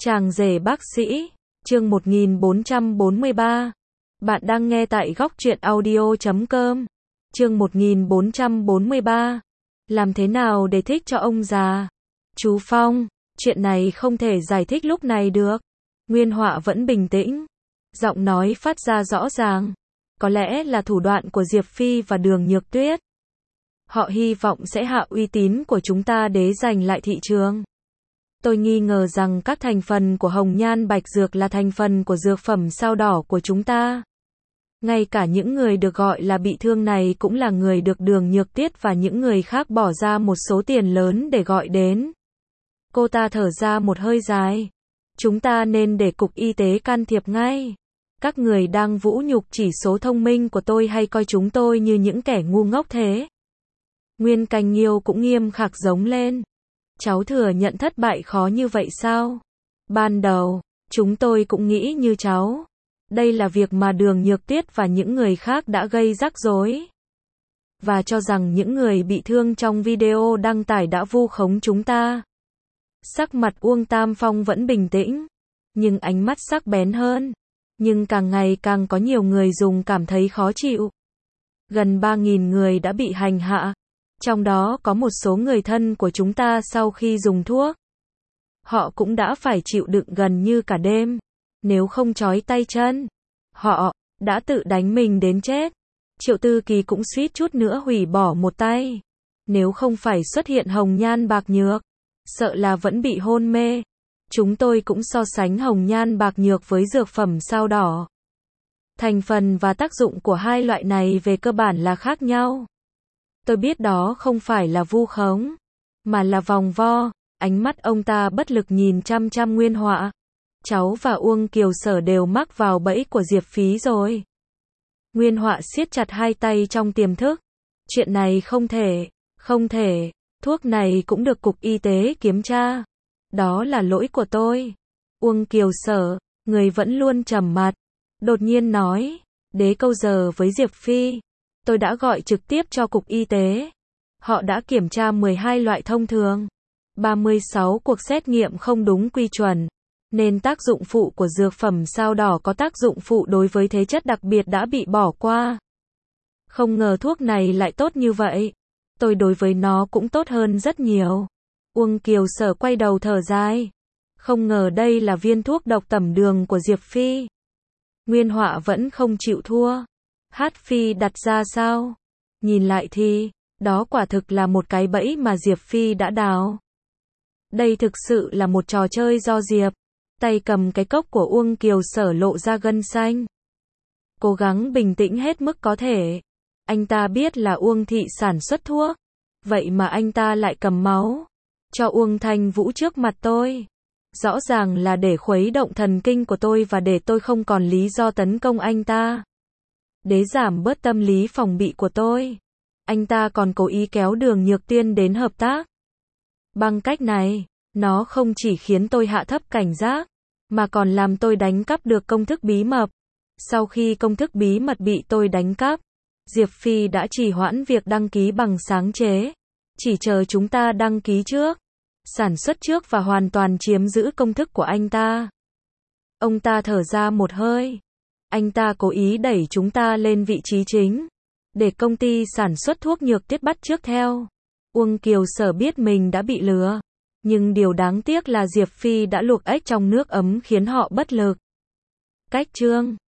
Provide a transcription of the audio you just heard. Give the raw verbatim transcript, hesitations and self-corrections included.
Chàng rể bác sĩ, chương một nghìn bốn trăm bốn mươi ba. Bạn đang nghe tại góc truyện audio chấm com. Chương một nghìn bốn trăm bốn mươi ba. Làm thế nào để thích cho ông già? Chú Phong, chuyện này không thể giải thích lúc này được. Nguyên Họa vẫn bình tĩnh, giọng nói phát ra rõ ràng. Có lẽ là thủ đoạn của Diệp Phi và Đường Nhược Tuyết. Họ hy vọng sẽ hạ uy tín của chúng ta để giành lại thị trường. Tôi nghi ngờ rằng các thành phần của hồng nhan bạch dược là thành phần của dược phẩm sao đỏ của chúng ta. Ngay cả những người được gọi là bị thương này cũng là người được Đường Nhược Tuyết và những người khác bỏ ra một số tiền lớn để gọi đến. Cô ta thở ra một hơi dài. Chúng ta nên để cục y tế can thiệp ngay. Các người đang vũ nhục chỉ số thông minh của tôi hay coi chúng tôi như những kẻ ngu ngốc thế? Nguyên Canh Nghiêu cũng nghiêm khắc giống lên. Cháu thừa nhận thất bại khó như vậy sao? Ban đầu, chúng tôi cũng nghĩ như cháu. Đây là việc mà Đường Nhược Tuyết và những người khác đã gây rắc rối. Và cho rằng những người bị thương trong video đăng tải đã vu khống chúng ta. Sắc mặt Uông Tam Phong vẫn bình tĩnh, nhưng ánh mắt sắc bén hơn. Nhưng càng ngày càng có nhiều người dùng cảm thấy khó chịu. Gần ba nghìn người đã bị hành hạ. Trong đó có một số người thân của chúng ta sau khi dùng thuốc. Họ cũng đã phải chịu đựng gần như cả đêm. Nếu không trói tay chân, họ đã tự đánh mình đến chết. Triệu Tư Kỳ cũng suýt chút nữa hủy bỏ một tay. Nếu không phải xuất hiện hồng nhan bạc nhược, sợ là vẫn bị hôn mê. Chúng tôi cũng so sánh hồng nhan bạc nhược với dược phẩm sao đỏ. Thành phần và tác dụng của hai loại này về cơ bản là khác nhau. Tôi biết đó không phải là vu khống, mà là vòng vo. Ánh mắt ông ta bất lực nhìn chăm chăm Nguyên Họa. Cháu và Uông Kiều Sở đều mắc vào bẫy của Diệp Phí rồi. Nguyên Họa siết chặt hai tay trong tiềm thức. Chuyện này không thể, không thể. Thuốc này cũng được cục y tế kiểm tra. Đó là lỗi của tôi. Uông Kiều Sở, người vẫn luôn trầm mặc, đột nhiên nói, đế câu giờ với Diệp Phi. Tôi đã gọi trực tiếp cho cục y tế. Họ đã kiểm tra mười hai loại thông thường, ba mươi sáu cuộc xét nghiệm không đúng quy chuẩn, nên tác dụng phụ của dược phẩm sao đỏ có tác dụng phụ đối với thế chất đặc biệt đã bị bỏ qua. Không ngờ thuốc này lại tốt như vậy. Tôi đối với nó cũng tốt hơn rất nhiều. Uông Kiều Sở quay đầu thở dài. Không ngờ đây là viên thuốc độc tẩm đường của Diệp Phi. Nguyên Họa vẫn không chịu thua. Hát Phi đặt ra sao? Nhìn lại thì, đó quả thực là một cái bẫy mà Diệp Phi đã đào. Đây thực sự là một trò chơi do Diệp. Tay cầm cái cốc của Uông Kiều Sở lộ ra gân xanh. Cố gắng bình tĩnh hết mức có thể. Anh ta biết là Uông Thị sản xuất thuốc. Vậy mà anh ta lại cầm máu cho Uông Thanh Vũ trước mặt tôi. Rõ ràng là để khuấy động thần kinh của tôi và để tôi không còn lý do tấn công anh ta. Để giảm bớt tâm lý phòng bị của tôi. Anh ta còn cố ý kéo Đường Nhược Tuyết đến hợp tác. Bằng cách này, nó không chỉ khiến tôi hạ thấp cảnh giác, mà còn làm tôi đánh cắp được công thức bí mật. Sau khi công thức bí mật bị tôi đánh cắp, Diệp Phi đã trì hoãn việc đăng ký bằng sáng chế. Chỉ chờ chúng ta đăng ký trước, sản xuất trước và hoàn toàn chiếm giữ công thức của anh ta. Ông ta thở ra một hơi. Anh ta cố ý đẩy chúng ta lên vị trí chính, để công ty sản xuất thuốc Nhược Tuyết bắt chước theo. Uông Kiều Sở biết mình đã bị lừa. Nhưng điều đáng tiếc là Diệp Phi đã luộc ếch trong nước ấm khiến họ bất lực. Cách chương